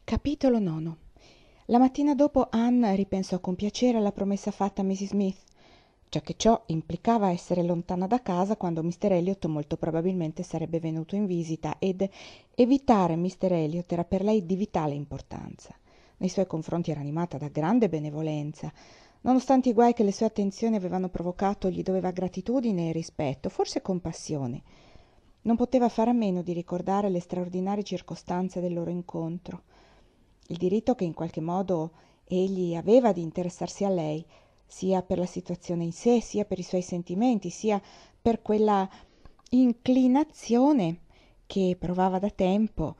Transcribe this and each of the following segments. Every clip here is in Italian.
Capitolo nono. La mattina dopo Anne ripensò con piacere alla promessa fatta a Mrs. Smith, già che ciò implicava essere lontana da casa quando Mr. Elliot molto probabilmente sarebbe venuto in visita ed evitare Mr. Elliot era per lei di vitale importanza. Nei suoi confronti era animata da grande benevolenza. Nonostante i guai che le sue attenzioni avevano provocato, gli doveva gratitudine e rispetto, forse compassione. Non poteva fare a meno di ricordare le straordinarie circostanze del loro incontro, il diritto che in qualche modo egli aveva di interessarsi a lei, sia per la situazione in sé, sia per i suoi sentimenti, sia per quella inclinazione che provava da tempo.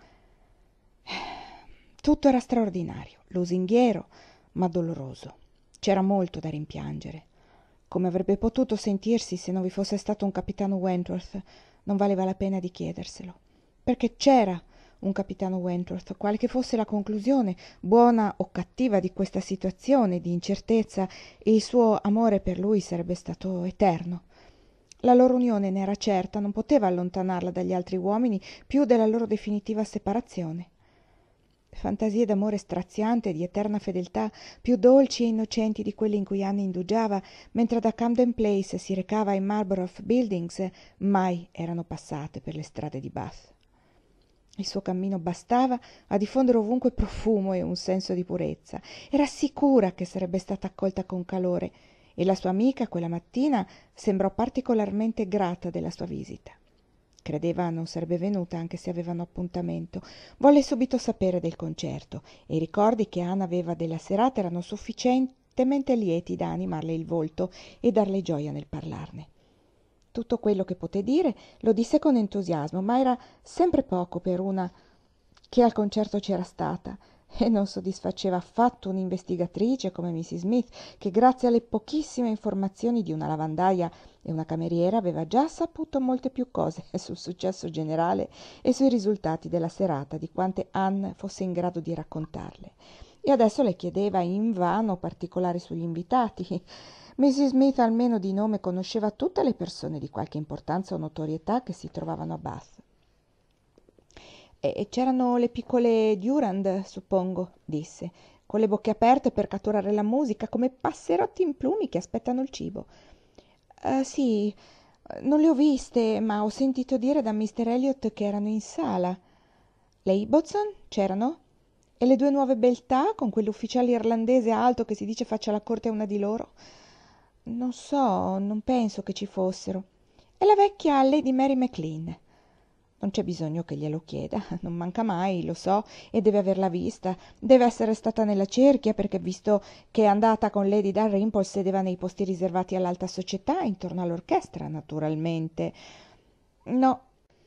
Tutto era straordinario, lusinghiero, ma doloroso. C'era molto da rimpiangere. Come avrebbe potuto sentirsi se non vi fosse stato un capitano Wentworth? Non valeva la pena di chiederselo. Perché c'era un capitano Wentworth, quale che fosse la conclusione, buona o cattiva, di questa situazione di incertezza, e il suo amore per lui sarebbe stato eterno. La loro unione ne era certa, non poteva allontanarla dagli altri uomini più della loro definitiva separazione. Fantasie d'amore straziante, di eterna fedeltà, più dolci e innocenti di quelle in cui Anne indugiava, mentre da Camden Place si recava ai Marlborough Buildings, mai erano passate per le strade di Bath. Il suo cammino bastava a diffondere ovunque profumo e un senso di purezza. Era sicura che sarebbe stata accolta con calore, e la sua amica quella mattina sembrò particolarmente grata della sua visita. Credeva non sarebbe venuta anche se avevano appuntamento. Volle subito sapere del concerto, e i ricordi che Anna aveva della serata erano sufficientemente lieti da animarle il volto e darle gioia nel parlarne. Tutto quello che poté dire lo disse con entusiasmo, ma era sempre poco per una che al concerto c'era stata, e non soddisfaceva affatto un'investigatrice come Mrs. Smith, che grazie alle pochissime informazioni di una lavandaia e una cameriera aveva già saputo molte più cose sul successo generale e sui risultati della serata di quante Anne fosse in grado di raccontarle. E adesso le chiedeva invano particolari sugli invitati. Mrs. Smith almeno di nome conosceva tutte le persone di qualche importanza o notorietà che si trovavano a Bath. E c'erano le piccole Durand, suppongo, disse, con le bocche aperte per catturare la musica, come passerotti in plumi che aspettano il cibo. Sì, non le ho viste, ma ho sentito dire da Mr. Elliot che erano in sala. Le Ibbotson c'erano? E le due nuove beltà, con quell'ufficiale irlandese alto che si dice faccia la corte a una di loro? Non so, non penso che ci fossero. E la vecchia Lady Mary MacLean? Non c'è bisogno che glielo chieda, non manca mai, lo so, e deve averla vista. Deve essere stata nella cerchia, perché visto che è andata con Lady Dalrymple sedeva nei posti riservati all'alta società, intorno all'orchestra, naturalmente. No,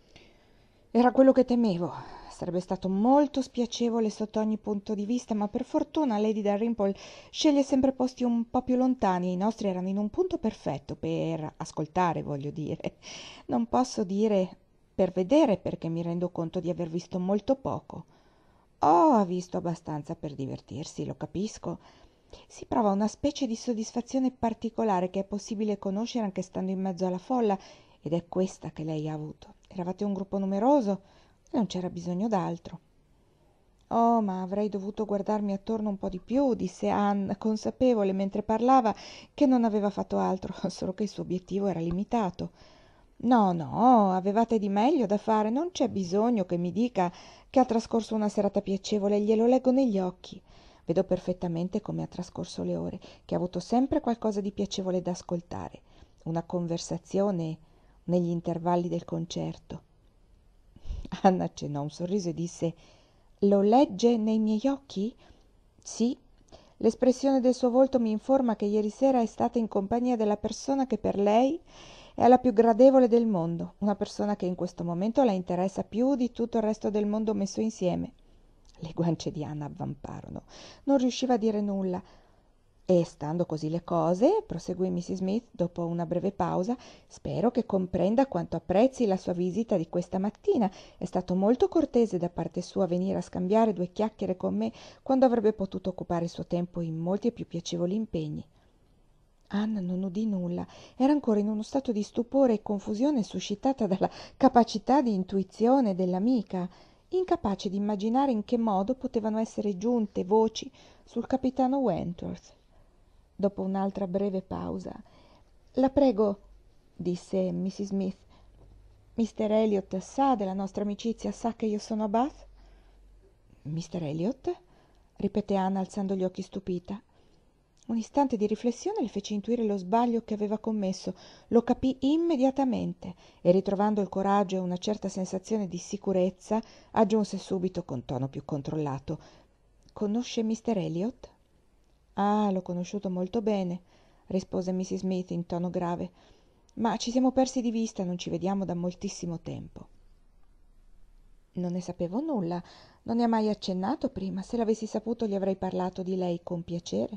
era quello che temevo. Sarebbe stato molto spiacevole sotto ogni punto di vista, ma per fortuna Lady Dalrymple sceglie sempre posti un po' più lontani e i nostri erano in un punto perfetto per ascoltare, voglio dire. Non posso dire per vedere, perché mi rendo conto di aver visto molto poco. Ha visto abbastanza per divertirsi, lo capisco. Si prova una specie di soddisfazione particolare che è possibile conoscere anche stando in mezzo alla folla, ed è questa che lei ha avuto. Eravate un gruppo numeroso e non c'era bisogno d'altro. Oh, ma avrei dovuto guardarmi attorno un po' di più, disse Anne, consapevole mentre parlava che non aveva fatto altro, solo che il suo obiettivo era limitato. No, no, avevate di meglio da fare, non c'è bisogno che mi dica che ha trascorso una serata piacevole, glielo leggo negli occhi. Vedo perfettamente come ha trascorso le ore, che ha avuto sempre qualcosa di piacevole da ascoltare, una conversazione negli intervalli del concerto. Anna accennò un sorriso e disse: lo legge nei miei occhi? Sì. L'espressione del suo volto mi informa che ieri sera è stata in compagnia della persona che per lei è la più gradevole del mondo, una persona che in questo momento la interessa più di tutto il resto del mondo messo insieme. Le guance di Anna avvamparono. Non riusciva a dire nulla. E stando così le cose, proseguì Mrs. Smith dopo una breve pausa, spero che comprenda quanto apprezzi la sua visita di questa mattina. È stato molto cortese da parte sua venire a scambiare due chiacchiere con me quando avrebbe potuto occupare il suo tempo in molti e più piacevoli impegni. Anna non udì nulla, era ancora in uno stato di stupore e confusione suscitata dalla capacità di intuizione dell'amica, incapace di immaginare in che modo potevano essere giunte voci sul capitano Wentworth. Dopo un'altra breve pausa: «La prego», disse Mrs. Smith, «Mr. Elliot sa della nostra amicizia, sa che io sono a Bath?» «Mr. Elliot?» ripeté Anna alzando gli occhi stupita. Un istante di riflessione le fece intuire lo sbaglio che aveva commesso. Lo capì immediatamente e, ritrovando il coraggio e una certa sensazione di sicurezza, aggiunse subito con tono più controllato: «Conosce Mr. Elliot?» «Ah, l'ho conosciuto molto bene», rispose Mrs. Smith in tono grave, «ma ci siamo persi di vista, non ci vediamo da moltissimo tempo». «Non ne sapevo nulla, non ne ha mai accennato prima. Se l'avessi saputo gli avrei parlato di lei con piacere».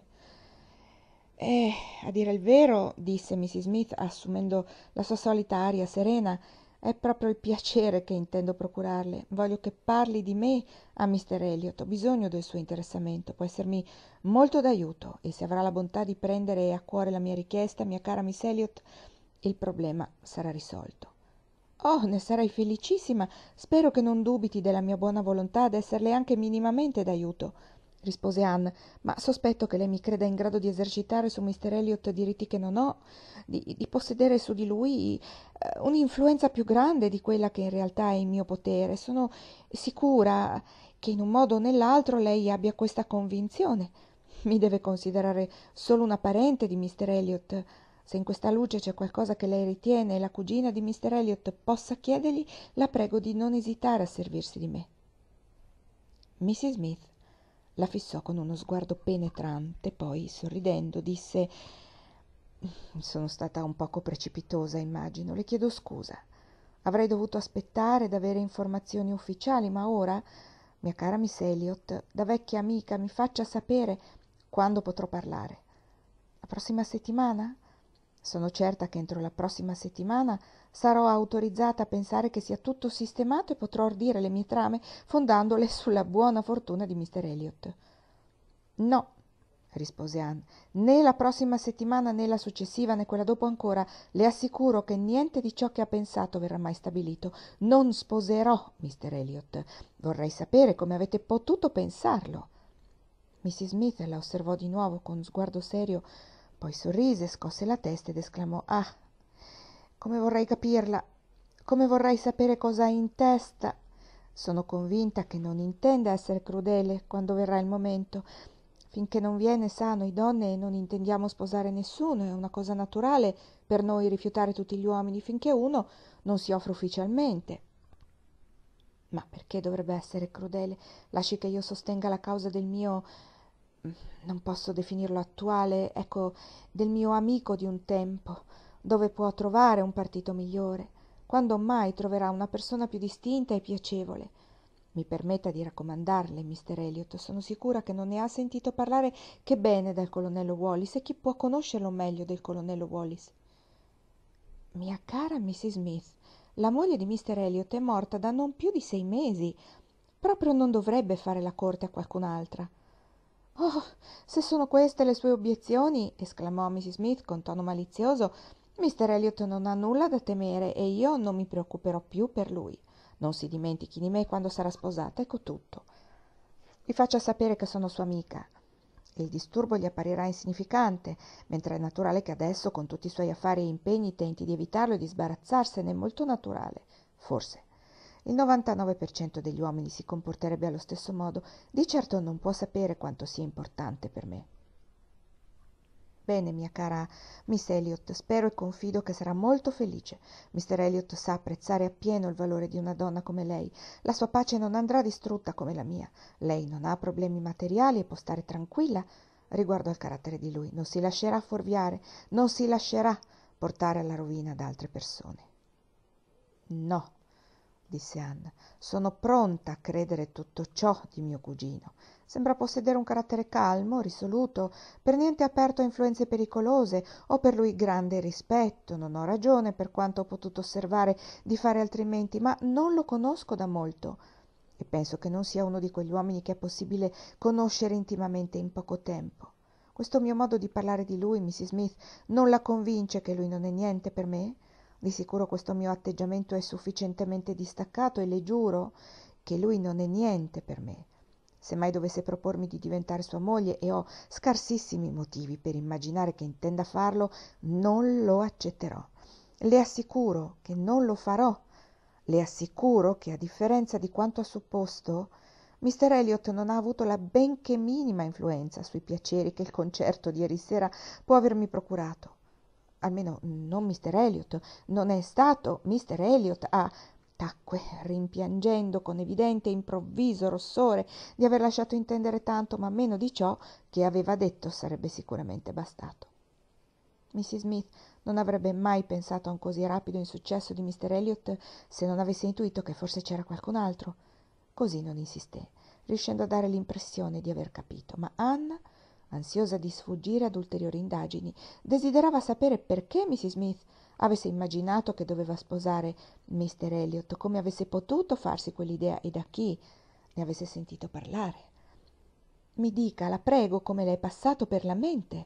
A dire il vero», disse Mrs. Smith, assumendo la sua solita aria serena, «è proprio il piacere che intendo procurarle. Voglio che parli di me a Mr. Elliot. Ho bisogno del suo interessamento, può essermi molto d'aiuto, e se avrà la bontà di prendere a cuore la mia richiesta, mia cara Miss Elliot, il problema sarà risolto». «Oh, ne sarei felicissima. Spero che non dubiti della mia buona volontà d'esserle anche minimamente d'aiuto», rispose Anne, «ma sospetto che lei mi creda in grado di esercitare su Mr. Elliot diritti che non ho, di possedere su di lui un'influenza più grande di quella che in realtà è in mio potere. Sono sicura che in un modo o nell'altro lei abbia questa convinzione. Mi deve considerare solo una parente di Mr. Elliot. Se in questa luce c'è qualcosa che lei ritiene la cugina di Mr. Elliot possa chiedergli, la prego di non esitare a servirsi di me». Mrs. Smith la fissò con uno sguardo penetrante, poi, sorridendo, disse: «Sono stata un poco precipitosa, immagino. Le chiedo scusa. Avrei dovuto aspettare d'avere informazioni ufficiali, ma ora, mia cara Miss Elliot, da vecchia amica, mi faccia sapere quando potrò parlare. La prossima settimana? Sono certa che entro la prossima settimana sarò autorizzata a pensare che sia tutto sistemato e potrò ordire le mie trame fondandole sulla buona fortuna di Mr. Elliot». «No», rispose Anne, «né la prossima settimana né la successiva né quella dopo ancora. Le assicuro che niente di ciò che ha pensato verrà mai stabilito. Non sposerò Mr. Elliot. Vorrei sapere come avete potuto pensarlo». Mrs. Smith la osservò di nuovo con sguardo serio, poi sorrise, scosse la testa ed esclamò: «Ah, come vorrei capirla, come vorrei sapere cosa ha in testa. Sono convinta che non intenda essere crudele quando verrà il momento. Finché non viene, sa, noi donne non intendiamo sposare nessuno, è una cosa naturale per noi rifiutare tutti gli uomini finché uno non si offre ufficialmente». «Ma perché dovrebbe essere crudele? Lasci che io sostenga la causa del mio, non posso definirlo attuale, ecco, del mio amico di un tempo. Dove può trovare un partito migliore? Quando mai troverà una persona più distinta e piacevole? Mi permetta di raccomandarle Mr. Elliot. Sono sicura che non ne ha sentito parlare che bene del colonnello Wallis, e chi può conoscerlo meglio del colonnello Wallis?» «Mia cara Mrs. Smith, la moglie di Mr. Elliot è morta da non più di 6 mesi. Proprio non dovrebbe fare la corte a qualcun'altra». «Oh, se sono queste le sue obiezioni», esclamò Mrs. Smith con tono malizioso, «Mr. Elliot non ha nulla da temere e io non mi preoccuperò più per lui. Non si dimentichi di me quando sarà sposata, ecco tutto. Vi faccia sapere che sono sua amica. Il disturbo gli apparirà insignificante, mentre è naturale che adesso, con tutti i suoi affari e impegni, tenti di evitarlo e di sbarazzarsene. È molto naturale, forse. Il 99% degli uomini si comporterebbe allo stesso modo. Di certo non può sapere quanto sia importante per me». «Bene, mia cara Miss Elliot, spero e confido che sarà molto felice. Mr. Elliot sa apprezzare appieno il valore di una donna come lei. La sua pace non andrà distrutta come la mia. Lei non ha problemi materiali e può stare tranquilla riguardo al carattere di lui. Non si lascerà fuorviare, non si lascerà portare alla rovina da altre persone». «No», disse Anna, «sono pronta a credere tutto ciò di mio cugino. Sembra possedere un carattere calmo, risoluto, per niente aperto a influenze pericolose. Ho per lui grande rispetto, non ho ragione, per quanto ho potuto osservare, di fare altrimenti, ma non lo conosco da molto e penso che non sia uno di quegli uomini che è possibile conoscere intimamente in poco tempo. Questo mio modo di parlare di lui, Mrs. Smith, non la convince che lui non è niente per me? Di sicuro questo mio atteggiamento è sufficientemente distaccato e le giuro che lui non è niente per me. Se mai dovesse propormi di diventare sua moglie, e ho scarsissimi motivi per immaginare che intenda farlo, non lo accetterò. Le assicuro che non lo farò. Le assicuro che, a differenza di quanto ha supposto, Mr. Elliot non ha avuto la benché minima influenza sui piaceri che il concerto di ieri sera può avermi procurato. Almeno non Mr. Elliot, non è stato Mr. Elliot a... Tacque, rimpiangendo con evidente e improvviso rossore di aver lasciato intendere tanto, ma meno di ciò che aveva detto sarebbe sicuramente bastato. Mrs. Smith non avrebbe mai pensato a un così rapido insuccesso di Mr. Elliot se non avesse intuito che forse c'era qualcun altro. Così non insisté, riuscendo a dare l'impressione di aver capito, ma Anna, ansiosa di sfuggire ad ulteriori indagini, desiderava sapere perché Mrs. Smith avesse immaginato che doveva sposare Mr. Elliot, come avesse potuto farsi quell'idea e da chi ne avesse sentito parlare. Mi dica, la prego, come le è passato per la mente.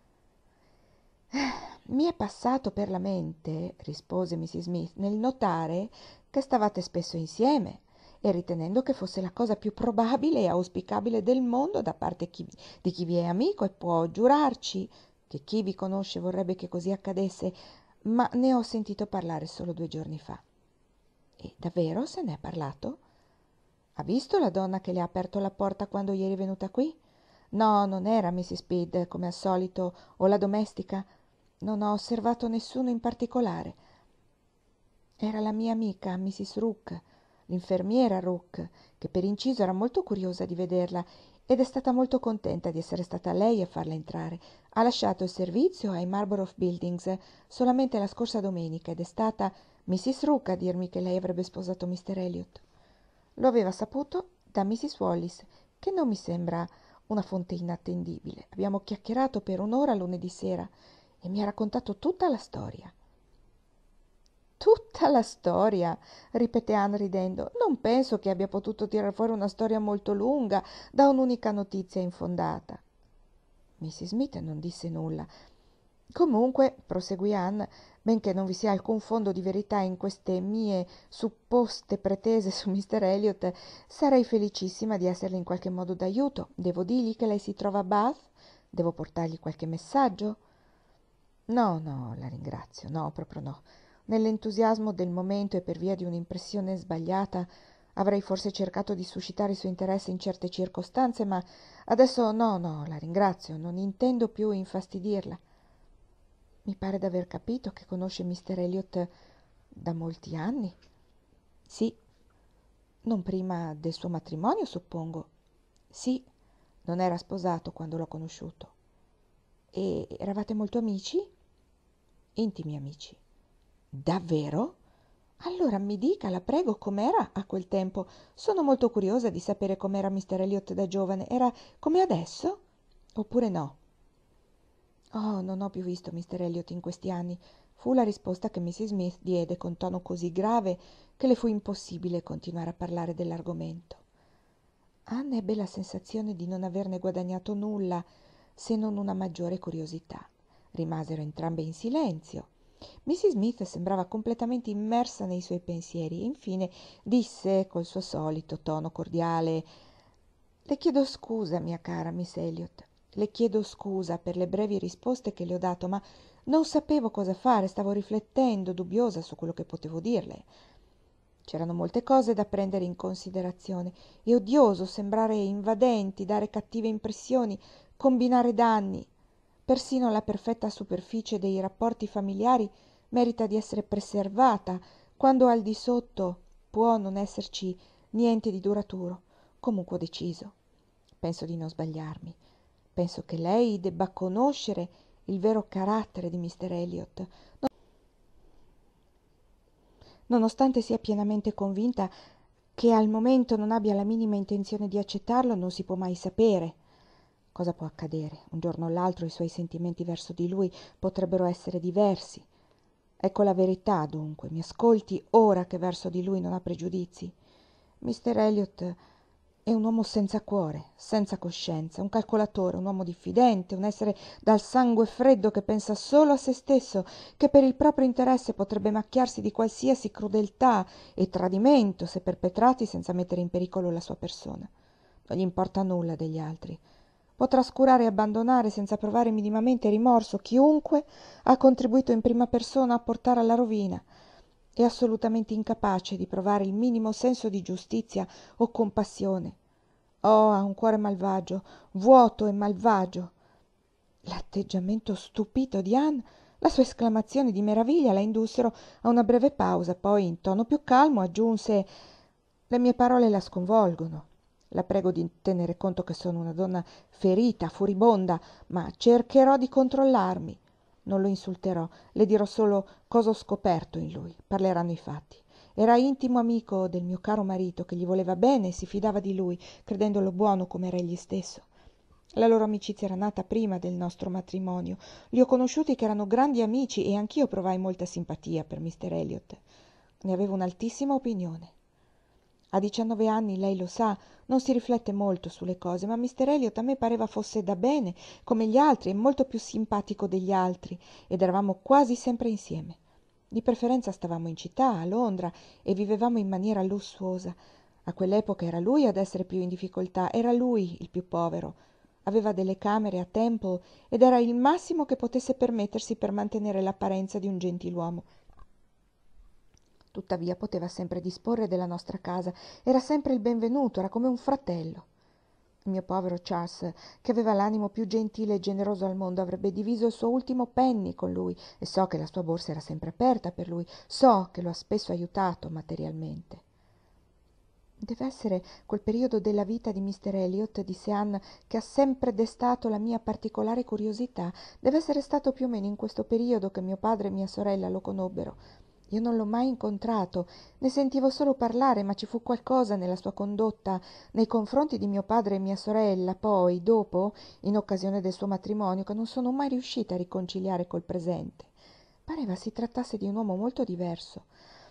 Mi è passato per la mente, rispose Mrs. Smith, nel notare che stavate spesso insieme e ritenendo che fosse la cosa più probabile e auspicabile del mondo da parte di chi vi è amico, e può giurarci che chi vi conosce vorrebbe che così accadesse, ma ne ho sentito parlare solo 2 giorni fa. E davvero se ne è parlato? Ha visto la donna che le ha aperto la porta quando ieri è venuta qui? No, non era Mrs. Speed, come al solito, o la domestica. Non ho osservato nessuno in particolare. Era la mia amica, Mrs. Rook, l'infermiera Rook, che per inciso era molto curiosa di vederla ed è stata molto contenta di essere stata lei a farla entrare. Ha lasciato il servizio ai Marlborough Buildings solamente la scorsa domenica ed è stata Mrs. Rook a dirmi che lei avrebbe sposato Mr. Elliot. Lo aveva saputo da Mrs. Wallis, che non mi sembra una fonte inattendibile. Abbiamo chiacchierato per 1 ora lunedì sera e mi ha raccontato tutta la storia. Tutta la storia, ripeté Anne ridendo. Non penso che abbia potuto tirar fuori una storia molto lunga da un'unica notizia infondata. Mrs. Smith non disse nulla. Comunque, proseguì Anne, benché non vi sia alcun fondo di verità in queste mie supposte pretese su Mr. Elliot, sarei felicissima di esserle in qualche modo d'aiuto. Devo dirgli che lei si trova a Bath? Devo portargli qualche messaggio? No, no, la ringrazio, no, proprio no. Nell'entusiasmo del momento e per via di un'impressione sbagliata avrei forse cercato di suscitare il suo interesse in certe circostanze, ma adesso no, no, la ringrazio, non intendo più infastidirla. Mi pare d'aver capito che conosce Mr. Elliot da molti anni. Sì. Non prima del suo matrimonio, suppongo. Sì, non era sposato quando l'ho conosciuto. E eravate molto amici? Intimi amici. Davvero? Allora mi dica, la prego, com'era a quel tempo. Sono molto curiosa di sapere com'era Mr. Elliot da giovane. Era come adesso? Oppure no? Oh, non ho più visto Mr. Elliot in questi anni. Fu la risposta che Mrs. Smith diede con tono così grave che le fu impossibile continuare a parlare dell'argomento. Anne ebbe la sensazione di non averne guadagnato nulla se non una maggiore curiosità. Rimasero entrambe in silenzio. Mrs. Smith sembrava completamente immersa nei suoi pensieri e infine disse col suo solito tono cordiale: «Le chiedo scusa, mia cara Miss Elliot. Le chiedo scusa per le brevi risposte che le ho dato, ma non sapevo cosa fare, stavo riflettendo, dubbiosa su quello che potevo dirle. C'erano molte cose da prendere in considerazione. È odioso sembrare invadenti, dare cattive impressioni, combinare danni. Persino la perfetta superficie dei rapporti familiari merita di essere preservata, quando al di sotto può non esserci niente di duraturo. Comunque ho deciso. Penso di non sbagliarmi. Penso che lei debba conoscere il vero carattere di Mr. Elliot, nonostante sia pienamente convinta che al momento non abbia la minima intenzione di accettarlo. Non si può mai sapere cosa può accadere. Un giorno o l'altro i suoi sentimenti verso di lui potrebbero essere diversi. Ecco la verità, dunque. Mi ascolti ora che verso di lui non ha pregiudizi. Mr. Elliot È un uomo senza cuore, senza coscienza, un calcolatore, un uomo diffidente, un essere dal sangue freddo che pensa solo a se stesso, che per il proprio interesse potrebbe macchiarsi di qualsiasi crudeltà e tradimento se perpetrati senza mettere in pericolo la sua persona. Non gli importa nulla degli altri. Può trascurare e abbandonare senza provare minimamente rimorso chiunque ha contribuito in prima persona a portare alla rovina. È assolutamente incapace di provare il minimo senso di giustizia o compassione. Oh, ha un cuore malvagio, vuoto e malvagio. L'atteggiamento stupito di Anne, la sua esclamazione di meraviglia la indussero a una breve pausa, poi in tono più calmo aggiunse: le mie parole la sconvolgono. La prego di tenere conto che sono una donna ferita, furibonda, ma cercherò di controllarmi. Non lo insulterò, le dirò solo cosa ho scoperto in lui. Parleranno i fatti. Era intimo amico del mio caro marito, che gli voleva bene e si fidava di lui, credendolo buono come era egli stesso. La loro amicizia era nata prima del nostro matrimonio. Li ho conosciuti che erano grandi amici e anch'io provai molta simpatia per Mr. Elliot. Ne avevo un'altissima opinione. A 19 anni, lei lo sa, non si riflette molto sulle cose, ma Mr. Elliot a me pareva fosse da bene, come gli altri, e molto più simpatico degli altri, ed eravamo quasi sempre insieme. Di preferenza stavamo in città, a Londra, e vivevamo in maniera lussuosa. A quell'epoca era lui ad essere più in difficoltà, era lui il più povero. Aveva delle camere a Temple ed era il massimo che potesse permettersi per mantenere l'apparenza di un gentiluomo. Tuttavia poteva sempre disporre della nostra casa, era sempre il benvenuto, era come un fratello. Il mio povero Charles, che aveva l'animo più gentile e generoso al mondo, avrebbe diviso il suo ultimo penny con lui, e so che la sua borsa era sempre aperta per lui, so che lo ha spesso aiutato materialmente. Deve essere quel periodo della vita di Mr. Elliot, disse Anne, che ha sempre destato la mia particolare curiosità. Deve essere stato più o meno in questo periodo che mio padre e mia sorella lo conobbero. Io non l'ho mai incontrato, ne sentivo solo parlare, ma ci fu qualcosa nella sua condotta nei confronti di mio padre e mia sorella, poi, dopo, in occasione del suo matrimonio, che non sono mai riuscita a riconciliare col presente. Pareva si trattasse di un uomo molto diverso.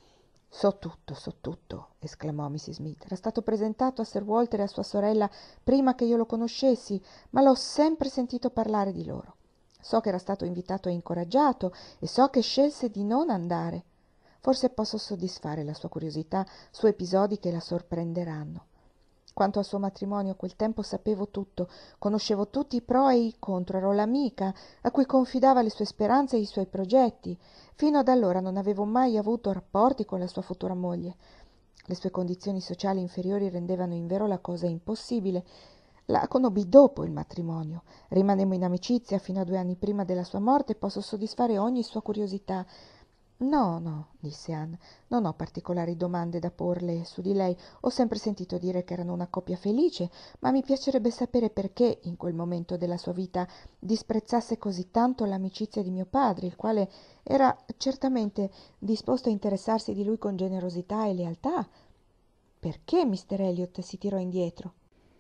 So tutto, esclamò Mrs. Smith. Era stato presentato a Sir Walter e a sua sorella prima che io lo conoscessi, ma l'ho sempre sentito parlare di loro. So che era stato invitato e incoraggiato e so che scelse di non andare. Forse posso soddisfare la sua curiosità su episodi che la sorprenderanno. Quanto al suo matrimonio, a quel tempo sapevo tutto, conoscevo tutti i pro e i contro, ero l'amica a cui confidava le sue speranze e i suoi progetti. Fino ad allora non avevo mai avuto rapporti con la sua futura moglie. Le sue condizioni sociali inferiori rendevano invero la cosa impossibile. La conobbi dopo il matrimonio. Rimanemmo in amicizia fino a 2 anni prima della sua morte e posso soddisfare ogni sua curiosità. No, no, disse Anne, non ho particolari domande da porle su di lei. Ho sempre sentito dire che erano una coppia felice, ma mi piacerebbe sapere perché, in quel momento della sua vita, disprezzasse così tanto l'amicizia di mio padre, il quale era certamente disposto a interessarsi di lui con generosità e lealtà. Perché Mr. Elliot si tirò indietro?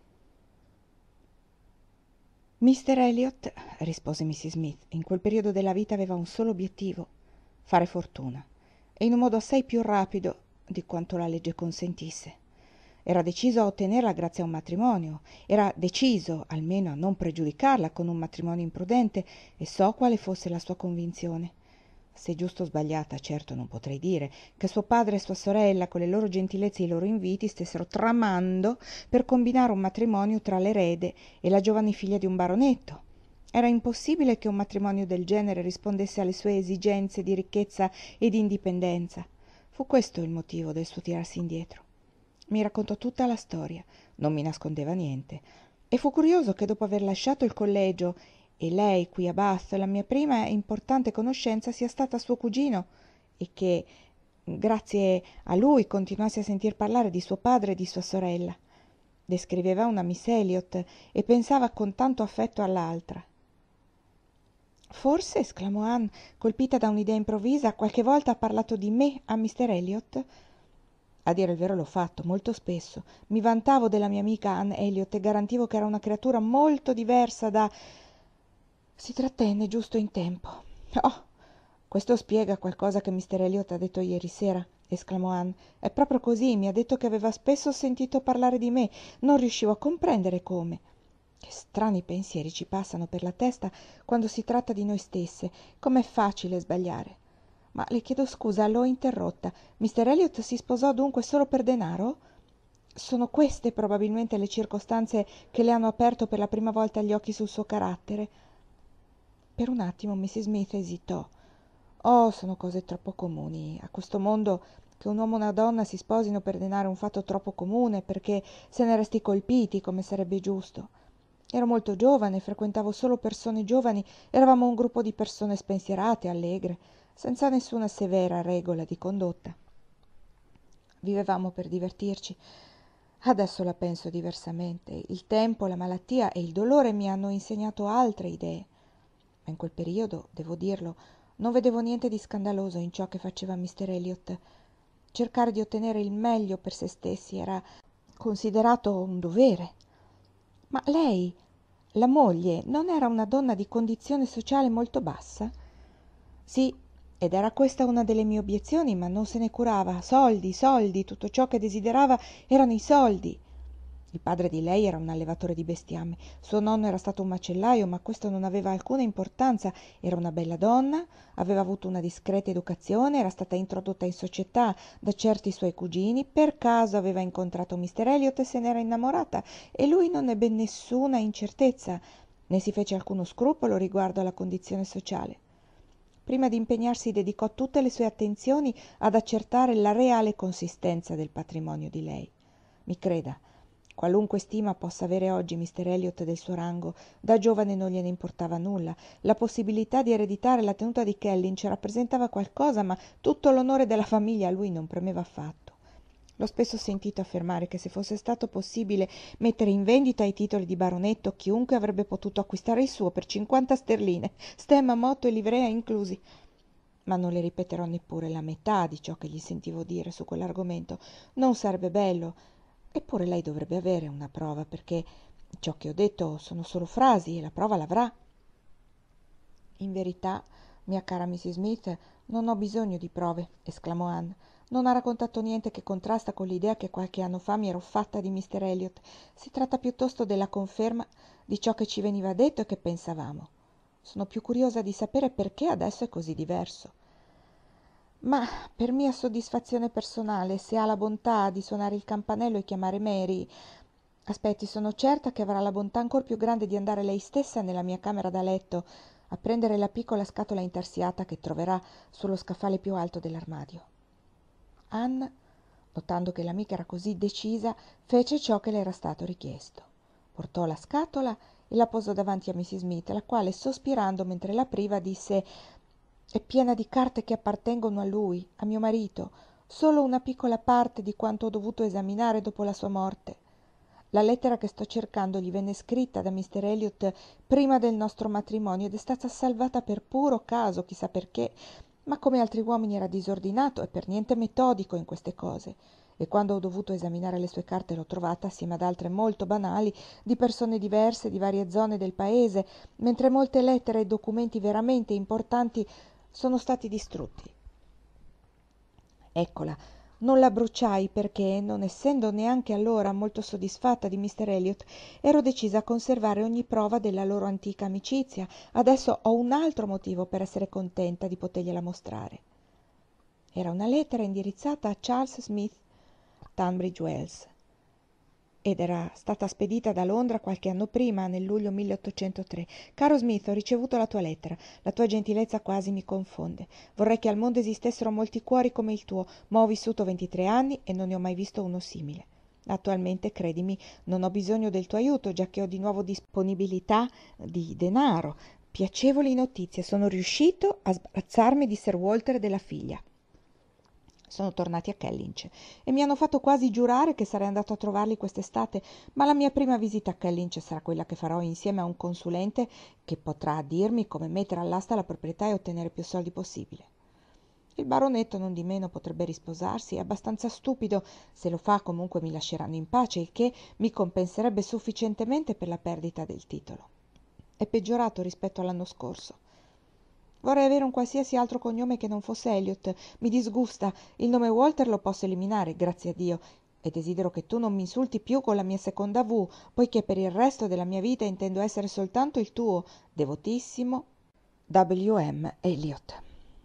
Mr. Elliot, rispose Mrs. Smith, in quel periodo della vita aveva un solo obiettivo: fare fortuna, e in un modo assai più rapido di quanto la legge consentisse. Era deciso a ottenerla grazie a un matrimonio, era deciso almeno a non pregiudicarla con un matrimonio imprudente, e so quale fosse la sua convinzione. Se giusto o sbagliata, certo non potrei dire, che suo padre e sua sorella, con le loro gentilezze e i loro inviti, stessero tramando per combinare un matrimonio tra l'erede e la giovane figlia di un baronetto. Era impossibile che un matrimonio del genere rispondesse alle sue esigenze di ricchezza e di indipendenza. Fu questo il motivo del suo tirarsi indietro. Mi raccontò tutta la storia, non mi nascondeva niente, e fu curioso che dopo aver lasciato il collegio e lei qui a Bath, la mia prima e importante conoscenza, sia stata suo cugino, e che grazie a lui continuassi a sentir parlare di suo padre e di sua sorella. Descriveva una Miss Elliot e pensava con tanto affetto all'altra. Forse, esclamò Anne, colpita da un'idea improvvisa, qualche volta ha parlato di me a Mr. Elliot? A dire il vero l'ho fatto, molto spesso. Mi vantavo della mia amica Anne Elliot e garantivo che era una creatura molto diversa da... Si trattenne giusto in tempo. Oh, questo spiega qualcosa che Mr. Elliot ha detto ieri sera. esclamò Anne. È proprio così, mi ha detto che aveva spesso sentito parlare di me. Non riuscivo a comprendere come. Che strani pensieri ci passano per la testa quando si tratta di noi stesse. Com'è facile sbagliare. Ma le chiedo scusa, l'ho interrotta. Mr. Elliot si sposò dunque solo per denaro? Sono queste probabilmente le circostanze che le hanno aperto per la prima volta gli occhi sul suo carattere. Per un attimo Mrs. Smith esitò. Oh, sono cose troppo comuni. A questo mondo che un uomo e una donna si sposino per denaro è un fatto troppo comune, perché se ne resti colpiti, come sarebbe giusto. Ero molto giovane, frequentavo solo persone giovani, eravamo un gruppo di persone spensierate, allegre, senza nessuna severa regola di condotta. Vivevamo per divertirci. Adesso la penso diversamente. Il tempo, la malattia e il dolore mi hanno insegnato altre idee. Ma in quel periodo, devo dirlo, non vedevo niente di scandaloso in ciò che faceva Mr. Elliot. Cercare di ottenere il meglio per se stessi era considerato un dovere. Ma lei, la moglie, non era una donna di condizione sociale molto bassa? Sì, ed era questa una delle mie obiezioni, ma non se ne curava. Soldi, soldi, tutto ciò che desiderava erano i soldi. Il padre di lei era un allevatore di bestiame, suo nonno era stato un macellaio, ma questo non aveva alcuna importanza. Era una bella donna, aveva avuto una discreta educazione, era stata introdotta in società da certi suoi cugini, per caso aveva incontrato Mr. Elliot e se n'era innamorata, e lui non ebbe nessuna incertezza, né si fece alcuno scrupolo riguardo alla condizione sociale. Prima di impegnarsi dedicò tutte le sue attenzioni ad accertare la reale consistenza del patrimonio di lei. Mi creda, qualunque stima possa avere oggi Mr. Elliot del suo rango, da giovane non gliene importava nulla. La possibilità di ereditare la tenuta di Kellynch rappresentava qualcosa, ma tutto l'onore della famiglia a lui non premeva affatto. L'ho spesso sentito affermare che se fosse stato possibile mettere in vendita i titoli di baronetto, chiunque avrebbe potuto acquistare il suo per 50 sterline, stemma, motto e livrea inclusi. Ma non le ripeterò neppure la metà di ciò che gli sentivo dire su quell'argomento. Non sarebbe bello. Eppure lei dovrebbe avere una prova, perché ciò che ho detto sono solo frasi e la prova l'avrà. In verità, mia cara Mrs. Smith, non ho bisogno di prove, esclamò Anne. Non ha raccontato niente che contrasta con l'idea che qualche anno fa mi ero fatta di Mr. Elliot. Si tratta piuttosto della conferma di ciò che ci veniva detto e che pensavamo. Sono più curiosa di sapere perché adesso è così diverso. Ma per mia soddisfazione personale, se ha la bontà di suonare il campanello e chiamare Mary. Aspetti, sono certa che avrà la bontà ancor più grande di andare lei stessa nella mia camera da letto a prendere la piccola scatola intarsiata che troverà sullo scaffale più alto dell'armadio. Anne, notando che l'amica era così decisa, fece ciò che le era stato richiesto. Portò la scatola e la posò davanti a Mrs. Smith, la quale, sospirando mentre l'apriva, disse: «È piena di carte che appartengono a lui, a mio marito, solo una piccola parte di quanto ho dovuto esaminare dopo la sua morte. La lettera che sto cercando gli venne scritta da Mr. Elliot prima del nostro matrimonio ed è stata salvata per puro caso, chissà perché, ma come altri uomini era disordinato e per niente metodico in queste cose. E quando ho dovuto esaminare le sue carte l'ho trovata, assieme ad altre molto banali, di persone diverse di varie zone del paese, mentre molte lettere e documenti veramente importanti sono stati distrutti. Eccola. Non la bruciai perché, non essendo neanche allora molto soddisfatta di Mr. Elliot, ero decisa a conservare ogni prova della loro antica amicizia. Adesso ho un altro motivo per essere contenta di potergliela mostrare. Era una lettera indirizzata a Charles Smith, Tunbridge Wells, ed era stata spedita da Londra qualche anno prima, nel luglio 1803. «Caro Smith, ho ricevuto la tua lettera. La tua gentilezza quasi mi confonde. Vorrei che al mondo esistessero molti cuori come il tuo, ma ho vissuto 23 anni e non ne ho mai visto uno simile. Attualmente, credimi, non ho bisogno del tuo aiuto, giacché ho di nuovo disponibilità di denaro. Piacevoli notizie. Sono riuscito a sbarazzarmi di Sir Walter e della figlia. Sono tornati a Kellynch e mi hanno fatto quasi giurare che sarei andato a trovarli quest'estate, ma la mia prima visita a Kellynch sarà quella che farò insieme a un consulente che potrà dirmi come mettere all'asta la proprietà e ottenere più soldi possibile. Il baronetto non di meno potrebbe risposarsi, è abbastanza stupido, se lo fa comunque mi lasceranno in pace, il che mi compenserebbe sufficientemente per la perdita del titolo. È peggiorato rispetto all'anno scorso. Vorrei avere un qualsiasi altro cognome che non fosse Elliot. Mi disgusta. Il nome Walter lo posso eliminare, grazie a Dio. E desidero che tu non mi insulti più con la mia seconda V, poiché per il resto della mia vita intendo essere soltanto il tuo devotissimo W.M. Elliot.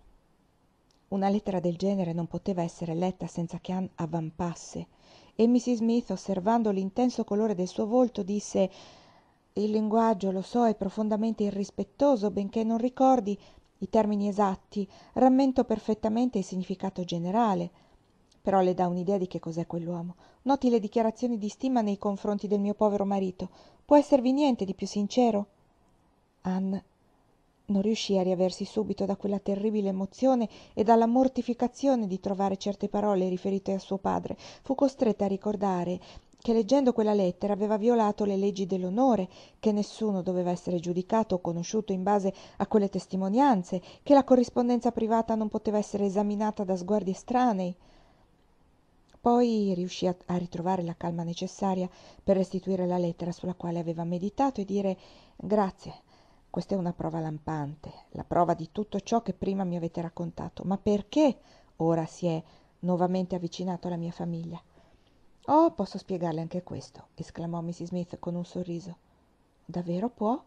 Una lettera del genere non poteva essere letta senza che Anne avvampasse, e Mrs. Smith, osservando l'intenso colore del suo volto, disse: «Il linguaggio, lo so, è profondamente irrispettoso, benché non ricordi i termini esatti. Rammento perfettamente il significato generale. Però le dà un'idea di che cos'è quell'uomo. Noti le dichiarazioni di stima nei confronti del mio povero marito. Può esservi niente di più sincero?» Anne non riuscì a riaversi subito da quella terribile emozione e dalla mortificazione di trovare certe parole riferite a suo padre. Fu costretta a ricordare che leggendo quella lettera aveva violato le leggi dell'onore, che nessuno doveva essere giudicato o conosciuto in base a quelle testimonianze, che la corrispondenza privata non poteva essere esaminata da sguardi estranei. Poi riuscì a ritrovare la calma necessaria per restituire la lettera sulla quale aveva meditato e dire: «Grazie. Questa è una prova lampante, la prova di tutto ciò che prima mi avete raccontato. Ma perché ora si è nuovamente avvicinato alla mia famiglia?» «Oh, posso spiegarle anche questo», esclamò Mrs. Smith con un sorriso. «Davvero può?»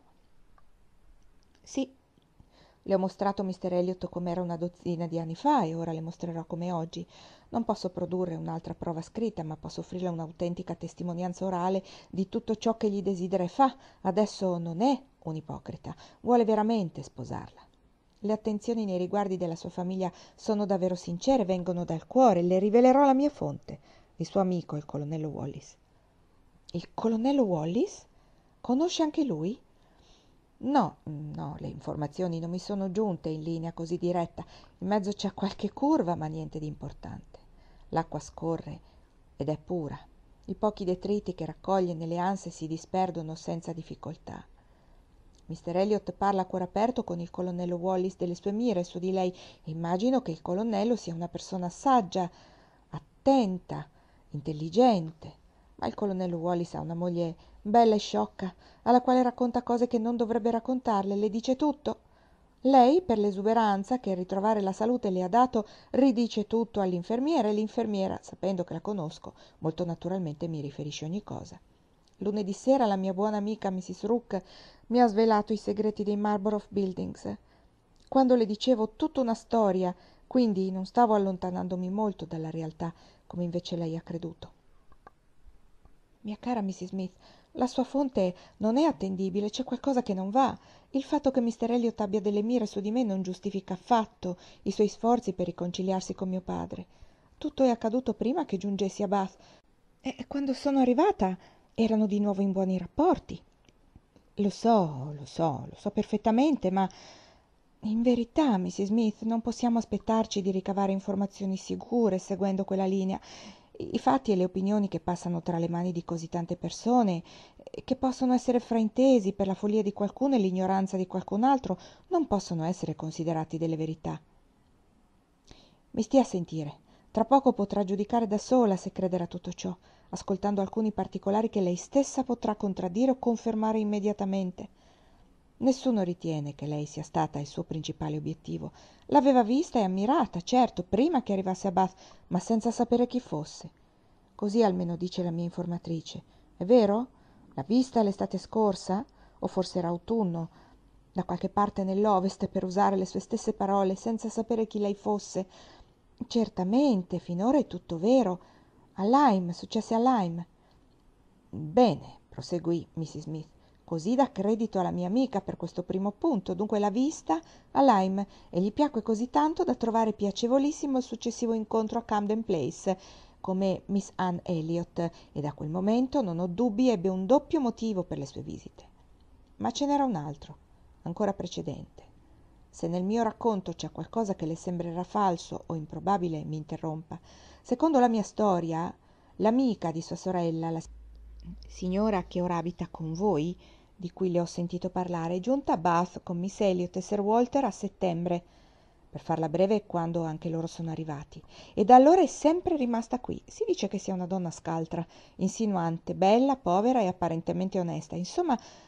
«Sì. Le ho mostrato Mr. Elliot com'era una dozzina di anni fa e ora le mostrerò come oggi. Non posso produrre un'altra prova scritta, ma posso offrirle un'autentica testimonianza orale di tutto ciò che egli desidera e fa. Adesso non è un ipocrita, vuole veramente sposarla. Le attenzioni nei riguardi della sua famiglia sono davvero sincere, vengono dal cuore. Le rivelerò la mia fonte, il suo amico, il colonnello Wallis». «Il colonnello Wallis? Conosce anche lui?» «No, no, le informazioni non mi sono giunte in linea così diretta. In mezzo c'è qualche curva, ma niente di importante. L'acqua scorre ed è pura. I pochi detriti che raccoglie nelle anse si disperdono senza difficoltà. Mr. Elliot parla a cuore aperto con il colonnello Wallis delle sue mire su di lei e immagino che il colonnello sia una persona saggia, attenta, intelligente. Ma il colonnello Wallis ha una moglie bella e sciocca, alla quale racconta cose che non dovrebbe raccontarle, le dice tutto. Lei, per l'esuberanza che ritrovare la salute le ha dato, ridice tutto all'infermiera e l'infermiera, sapendo che la conosco, molto naturalmente mi riferisce ogni cosa. Lunedì sera la mia buona amica Mrs. Rook mi ha svelato i segreti dei Marlborough Buildings. Quando le dicevo tutta una storia, quindi non stavo allontanandomi molto dalla realtà, come invece lei ha creduto. Mia cara Mrs. Smith, la sua fonte non è attendibile, c'è qualcosa che non va. Il fatto che Mr. Elliot abbia delle mire su di me non giustifica affatto i suoi sforzi per riconciliarsi con mio padre. Tutto è accaduto prima che giungessi a Bath e quando sono arrivata erano di nuovo in buoni rapporti. Lo so perfettamente, ma in verità, Mrs. Smith, non possiamo aspettarci di ricavare informazioni sicure seguendo quella linea. I fatti e le opinioni che passano tra le mani di così tante persone, che possono essere fraintesi per la follia di qualcuno e l'ignoranza di qualcun altro, non possono essere considerati delle verità. Mi stia a sentire. Tra poco potrà giudicare da sola se crederà a tutto ciò, ascoltando alcuni particolari che lei stessa potrà contraddire o confermare immediatamente. Nessuno ritiene che lei sia stata il suo principale obiettivo. L'aveva vista e ammirata, certo, prima che arrivasse a Bath, ma senza sapere chi fosse. Così almeno dice la mia informatrice. È vero? L'ha vista l'estate scorsa? O forse era autunno? Da qualche parte nell'Ovest, per usare le sue stesse parole, senza sapere chi lei fosse. Certamente, finora è tutto vero. A Lyme, successe a Lyme. Bene, proseguì Mrs. Smith. Così dà credito alla mia amica per questo primo punto. Dunque l'ha vista a Lyme e gli piacque così tanto da trovare piacevolissimo il successivo incontro a Camden Place come Miss Anne Elliot, e da quel momento non ho dubbi ebbe un doppio motivo per le sue visite. Ma ce n'era un altro, ancora precedente. Se nel mio racconto c'è qualcosa che le sembrerà falso o improbabile, mi interrompa. Secondo la mia storia, l'amica di sua sorella, la signora che ora abita con voi, di cui le ho sentito parlare, è giunta a Bath con Miss Elliot e Sir Walter a settembre, per farla breve, quando anche loro sono arrivati, e da allora è sempre rimasta qui. Si dice che sia una donna scaltra, insinuante, bella, povera e apparentemente onesta. Insomma,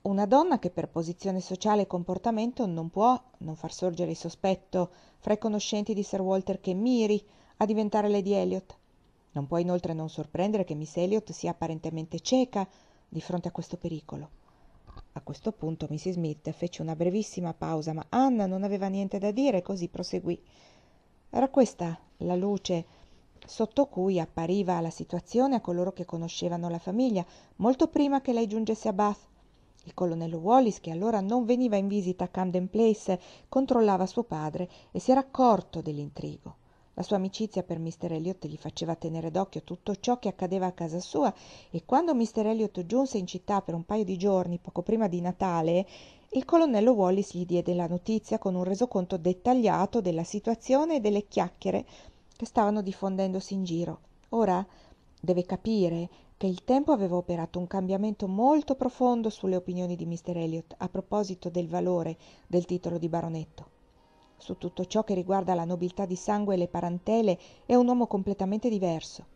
una donna che per posizione sociale e comportamento non può non far sorgere il sospetto fra i conoscenti di Sir Walter che miri a diventare Lady Elliot. Non può inoltre non sorprendere che Miss Elliot sia apparentemente cieca di fronte a questo pericolo. A questo punto Mrs. Smith fece una brevissima pausa, ma Anna non aveva niente da dire, così proseguì. Era questa la luce sotto cui appariva la situazione a coloro che conoscevano la famiglia molto prima che lei giungesse a Bath. Il colonnello Wallis, che allora non veniva in visita a Camden Place, controllava suo padre e si era accorto dell'intrigo. La sua amicizia per Mr. Elliot gli faceva tenere d'occhio tutto ciò che accadeva a casa sua, e quando Mr. Elliot giunse in città per un paio di giorni poco prima di Natale, il colonnello Wallis gli diede la notizia con un resoconto dettagliato della situazione e delle chiacchiere che stavano diffondendosi in giro. Ora deve capire che il tempo aveva operato un cambiamento molto profondo sulle opinioni di Mr. Elliot a proposito del valore del titolo di baronetto. Su tutto ciò che riguarda la nobiltà di sangue e le parentele è un uomo completamente diverso.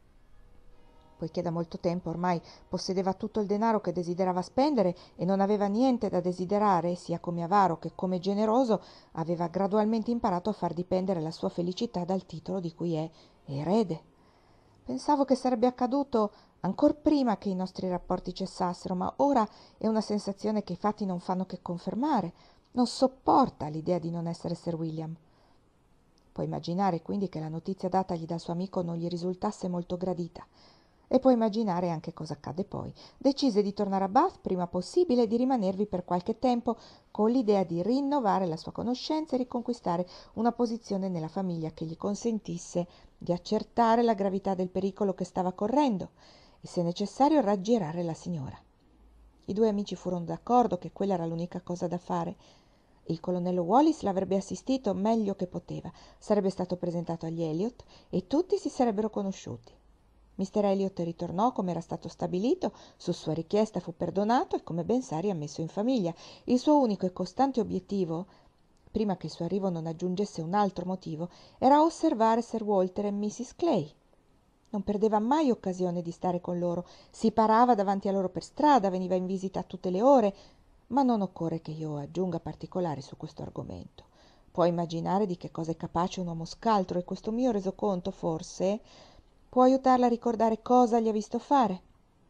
Poiché da molto tempo ormai possedeva tutto il denaro che desiderava spendere e non aveva niente da desiderare, sia come avaro che come generoso, aveva gradualmente imparato a far dipendere la sua felicità dal titolo di cui è erede. Pensavo che sarebbe accaduto ancor prima che i nostri rapporti cessassero, ma ora è una sensazione che i fatti non fanno che confermare. Non sopporta l'idea di non essere Sir William. Può immaginare quindi che la notizia datagli dal suo amico non gli risultasse molto gradita. E può immaginare anche cosa accadde poi. Decise di tornare a Bath prima possibile e di rimanervi per qualche tempo, con l'idea di rinnovare la sua conoscenza e riconquistare una posizione nella famiglia che gli consentisse di accertare la gravità del pericolo che stava correndo e, se necessario, raggirare la signora. I due amici furono d'accordo che quella era l'unica cosa da fare. Il colonnello Wallis l'avrebbe assistito meglio che poteva, sarebbe stato presentato agli Elliot e tutti si sarebbero conosciuti. Mr. Elliot ritornò come era stato stabilito, su sua richiesta fu perdonato e come ben sa riammesso in famiglia. Il suo unico e costante obiettivo, prima che il suo arrivo non aggiungesse un altro motivo, era osservare Sir Walter e Mrs. Clay. Non perdeva mai occasione di stare con loro, si parava davanti a loro per strada, veniva in visita a tutte le ore, ma non occorre che io aggiunga particolari su questo argomento. Può immaginare di che cosa è capace un uomo scaltro e questo mio resoconto, forse, può aiutarla a ricordare cosa gli ha visto fare.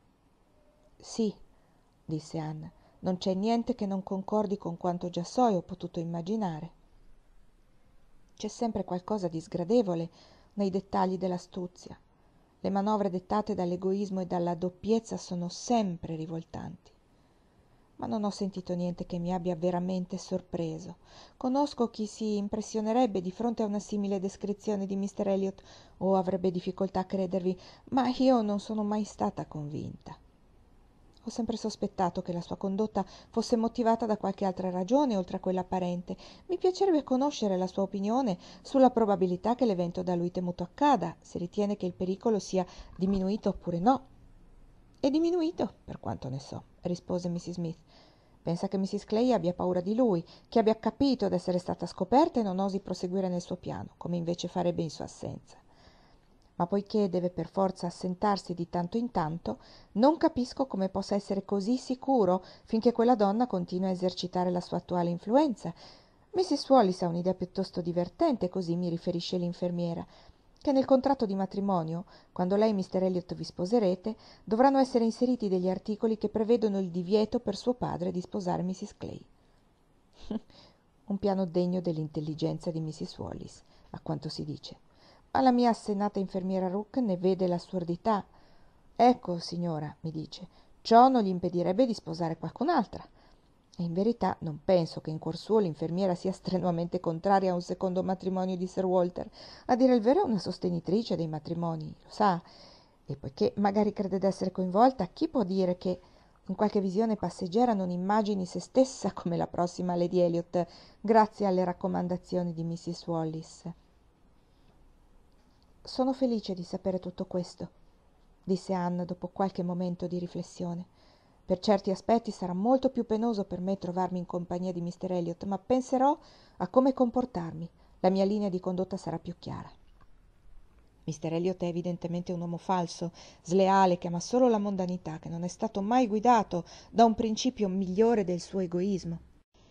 Sì, disse Anna, non c'è niente che non concordi con quanto già so e ho potuto immaginare. C'è sempre qualcosa di sgradevole nei dettagli dell'astuzia. Le manovre dettate dall'egoismo e dalla doppiezza sono sempre rivoltanti. Ma non ho sentito niente che mi abbia veramente sorpreso. Conosco chi si impressionerebbe di fronte a una simile descrizione di Mr. Elliot o avrebbe difficoltà a credervi, ma io non sono mai stata convinta. Ho sempre sospettato che la sua condotta fosse motivata da qualche altra ragione oltre a quella apparente. Mi piacerebbe conoscere la sua opinione sulla probabilità che l'evento da lui temuto accada, se ritiene che il pericolo sia diminuito oppure no. È diminuito, per quanto ne so, rispose Mrs. Smith. Pensa che Mrs. Clay abbia paura di lui, che abbia capito d'essere stata scoperta e non osi proseguire nel suo piano, come invece farebbe in sua assenza. Ma poiché deve per forza assentarsi di tanto in tanto, non capisco come possa essere così sicuro finché quella donna continua a esercitare la sua attuale influenza. Mrs. Wallis ha un'idea piuttosto divertente, così mi riferisce l'infermiera, che nel contratto di matrimonio, quando lei e Mr. Elliot vi sposerete, dovranno essere inseriti degli articoli che prevedono il divieto per suo padre di sposare Mrs. Clay. Un piano degno dell'intelligenza di Mrs. Wallis, a quanto si dice. Ma la mia assennata infermiera Rook ne vede l'assurdità. Ecco, signora, mi dice, ciò non gli impedirebbe di sposare qualcun'altra. E in verità non penso che in cuor suo l'infermiera sia strenuamente contraria a un secondo matrimonio di Sir Walter. A dire il vero è una sostenitrice dei matrimoni, lo sa. E poiché magari crede d'essere coinvolta, chi può dire che in qualche visione passeggera non immagini se stessa come la prossima Lady Elliot, grazie alle raccomandazioni di Mrs. Wallis. Sono felice di sapere tutto questo, disse Anna dopo qualche momento di riflessione. Per certi aspetti sarà molto più penoso per me trovarmi in compagnia di Mr. Elliot, ma penserò a come comportarmi. La mia linea di condotta sarà più chiara. Mr. Elliot è evidentemente un uomo falso, sleale, che ama solo la mondanità, che non è stato mai guidato da un principio migliore del suo egoismo.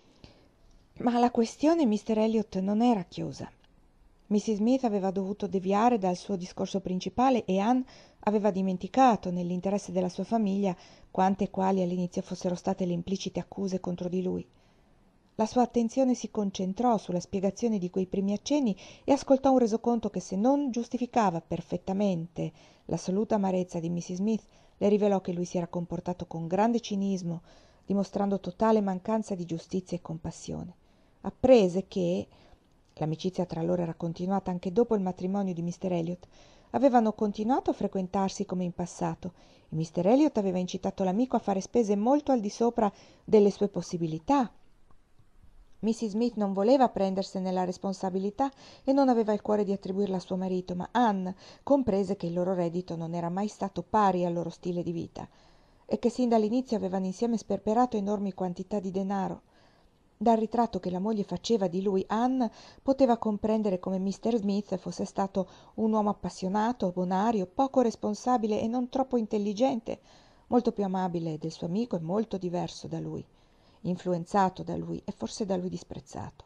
Ma la questione, Mr. Elliot, non era chiusa. Mrs. Smith aveva dovuto deviare dal suo discorso principale e Anne aveva dimenticato, nell'interesse della sua famiglia, quante e quali all'inizio fossero state le implicite accuse contro di lui. La sua attenzione si concentrò sulla spiegazione di quei primi accenni e ascoltò un resoconto che, se non giustificava perfettamente l'assoluta amarezza di Mrs. Smith, le rivelò che lui si era comportato con grande cinismo, dimostrando totale mancanza di giustizia e compassione. Apprese che l'amicizia tra loro era continuata anche dopo il matrimonio di Mr. Elliot. Avevano continuato a frequentarsi come in passato e Mr. Elliot aveva incitato l'amico a fare spese molto al di sopra delle sue possibilità. Mrs. Smith non voleva prendersene la responsabilità e non aveva il cuore di attribuirla a suo marito, ma Anne comprese che il loro reddito non era mai stato pari al loro stile di vita e che sin dall'inizio avevano insieme sperperato enormi quantità di denaro. Dal ritratto che la moglie faceva di lui, Anne poteva comprendere come Mr. Smith fosse stato un uomo appassionato, bonario, poco responsabile e non troppo intelligente, molto più amabile del suo amico e molto diverso da lui, influenzato da lui e forse da lui disprezzato.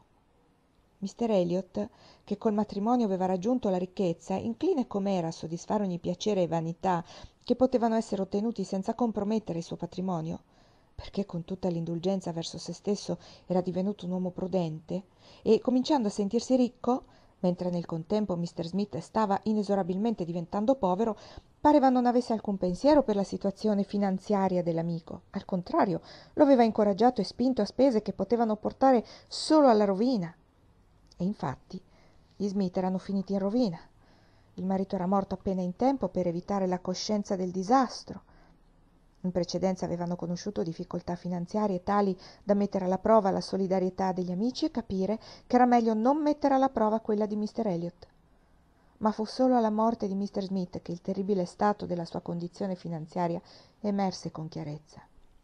Mr. Elliot, che col matrimonio aveva raggiunto la ricchezza, incline com'era a soddisfare ogni piacere e vanità che potevano essere ottenuti senza compromettere il suo patrimonio, perché con tutta l'indulgenza verso se stesso era divenuto un uomo prudente, e cominciando a sentirsi ricco, mentre nel contempo Mr. Smith stava inesorabilmente diventando povero, pareva non avesse alcun pensiero per la situazione finanziaria dell'amico. Al contrario, lo aveva incoraggiato e spinto a spese che potevano portare solo alla rovina. E infatti gli Smith erano finiti in rovina. Il marito era morto appena in tempo per evitare la coscienza del disastro. In precedenza avevano conosciuto difficoltà finanziarie tali da mettere alla prova la solidarietà degli amici e capire che era meglio non mettere alla prova quella di Mr. Elliot. Ma fu solo alla morte di Mr. Smith che il terribile stato della sua condizione finanziaria emerse con chiarezza.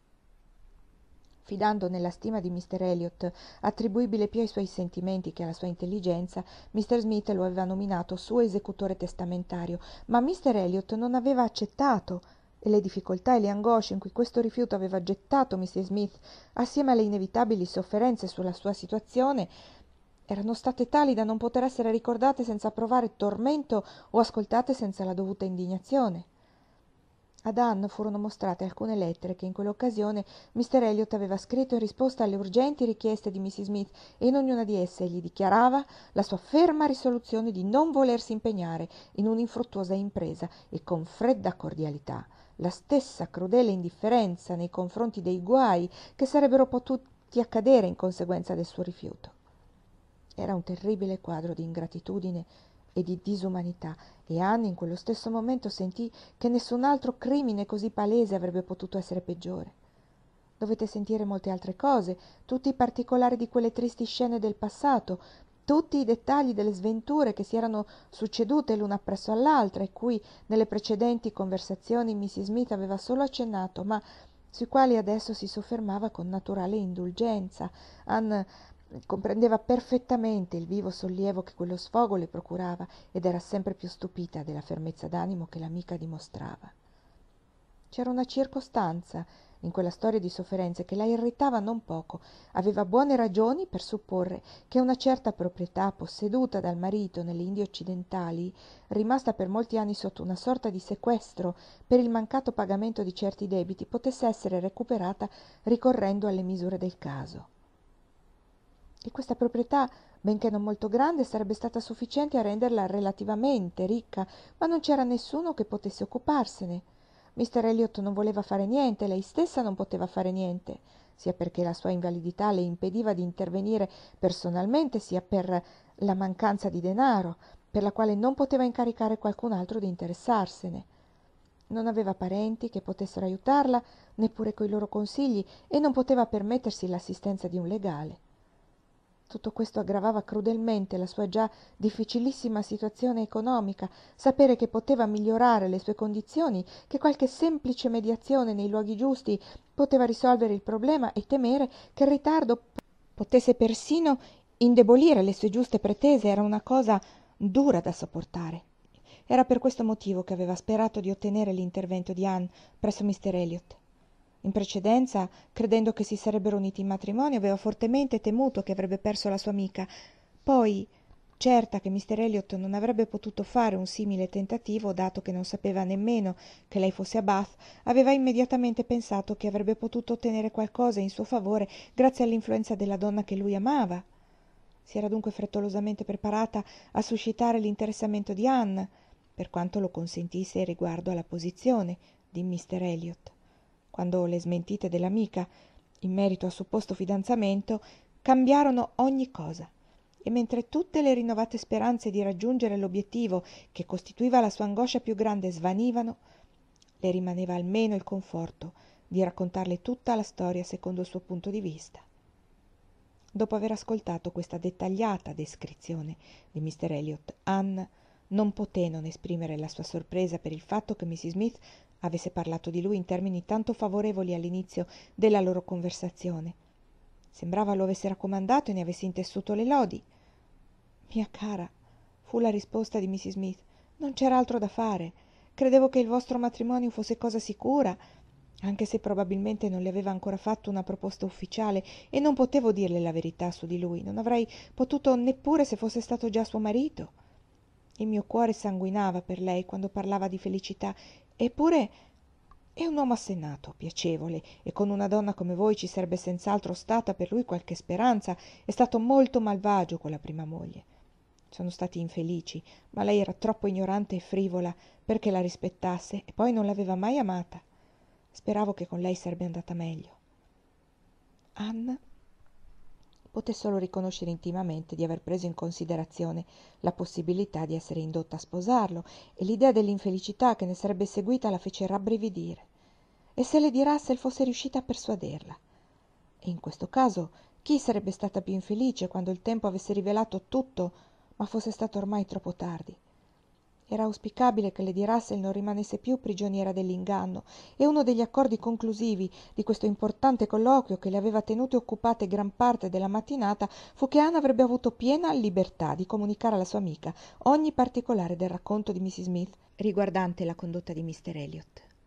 Fidando nella stima di Mr. Elliot, attribuibile più ai suoi sentimenti che alla sua intelligenza, Mr. Smith lo aveva nominato suo esecutore testamentario, ma Mr. Elliot non aveva accettato, e le difficoltà e le angosce in cui questo rifiuto aveva gettato Mrs. Smith, assieme alle inevitabili sofferenze sulla sua situazione, erano state tali da non poter essere ricordate senza provare tormento o ascoltate senza la dovuta indignazione. Ad Anne furono mostrate alcune lettere che in quell'occasione Mr. Elliot aveva scritto in risposta alle urgenti richieste di Mrs. Smith, e in ognuna di esse egli dichiarava la sua ferma risoluzione di non volersi impegnare in un'infruttuosa impresa e con fredda cordialità la stessa crudele indifferenza nei confronti dei guai che sarebbero potuti accadere in conseguenza del suo rifiuto. Era un terribile quadro di ingratitudine e di disumanità, e Anne in quello stesso momento sentì che nessun altro crimine così palese avrebbe potuto essere peggiore. Dovette sentire molte altre cose, tutti i particolari di quelle tristi scene del passato, tutti i dettagli delle sventure che si erano succedute l'una appresso all'altra e cui nelle precedenti conversazioni Mrs. Smith aveva solo accennato, ma sui quali adesso si soffermava con naturale indulgenza. Anne comprendeva perfettamente il vivo sollievo che quello sfogo le procurava ed era sempre più stupita della fermezza d'animo che l'amica dimostrava. C'era una circostanza in quella storia di sofferenze che la irritava non poco. Aveva buone ragioni per supporre che una certa proprietà posseduta dal marito nelle Indie occidentali, rimasta per molti anni sotto una sorta di sequestro per il mancato pagamento di certi debiti, potesse essere recuperata ricorrendo alle misure del caso. E questa proprietà, benché non molto grande, sarebbe stata sufficiente a renderla relativamente ricca, ma non c'era nessuno che potesse occuparsene. Mr. Elliot non voleva fare niente, lei stessa non poteva fare niente, sia perché la sua invalidità le impediva di intervenire personalmente, sia per la mancanza di denaro, per la quale non poteva incaricare qualcun altro di interessarsene. Non aveva parenti che potessero aiutarla, neppure coi loro consigli, e non poteva permettersi l'assistenza di un legale. Tutto questo aggravava crudelmente la sua già difficilissima situazione economica, sapere che poteva migliorare le sue condizioni, che qualche semplice mediazione nei luoghi giusti poteva risolvere il problema, e temere che il ritardo potesse persino indebolire le sue giuste pretese era una cosa dura da sopportare. Era per questo motivo che aveva sperato di ottenere l'intervento di Anne presso Mr. Elliot. In precedenza, credendo che si sarebbero uniti in matrimonio, aveva fortemente temuto che avrebbe perso la sua amica. Poi, certa che Mr. Elliot non avrebbe potuto fare un simile tentativo, dato che non sapeva nemmeno che lei fosse a Bath, aveva immediatamente pensato che avrebbe potuto ottenere qualcosa in suo favore grazie all'influenza della donna che lui amava. Si era dunque frettolosamente preparata a suscitare l'interessamento di Anne, per quanto lo consentisse riguardo alla posizione di Mr. Elliot. Quando le smentite dell'amica in merito al supposto fidanzamento cambiarono ogni cosa, e mentre tutte le rinnovate speranze di raggiungere l'obiettivo che costituiva la sua angoscia più grande svanivano, le rimaneva almeno il conforto di raccontarle tutta la storia secondo il suo punto di vista. Dopo aver ascoltato questa dettagliata descrizione di Mr. Elliot, Anne non poté non esprimere la sua sorpresa per il fatto che Mrs. Smith avesse parlato di lui in termini tanto favorevoli all'inizio della loro conversazione. Sembrava lo avesse raccomandato e ne avesse intessuto le lodi. «Mia cara», fu la risposta di Mrs. Smith, «non c'era altro da fare. Credevo che il vostro matrimonio fosse cosa sicura, anche se probabilmente non le aveva ancora fatto una proposta ufficiale, e non potevo dirle la verità su di lui. Non avrei potuto neppure se fosse stato già suo marito. Il mio cuore sanguinava per lei quando parlava di felicità, eppure è un uomo assennato, piacevole, e con una donna come voi ci sarebbe senz'altro stata per lui qualche speranza. È stato molto malvagio con la prima moglie. Sono stati infelici, ma lei era troppo ignorante e frivola perché la rispettasse, e poi non l'aveva mai amata. Speravo che con lei sarebbe andata meglio». Anne poté solo riconoscere intimamente di aver preso in considerazione la possibilità di essere indotta a sposarlo, e l'idea dell'infelicità che ne sarebbe seguita la fece rabbrividire. E se Lady Russell fosse riuscita a persuaderla? E in questo caso chi sarebbe stata più infelice quando il tempo avesse rivelato tutto, ma fosse stato ormai troppo tardi? Era auspicabile che Lady Russell non rimanesse più prigioniera dell'inganno, e uno degli accordi conclusivi di questo importante colloquio, che le aveva tenute occupate gran parte della mattinata, fu che Anne avrebbe avuto piena libertà di comunicare alla sua amica ogni particolare del racconto di Mrs. Smith riguardante la condotta di Mr. Elliot.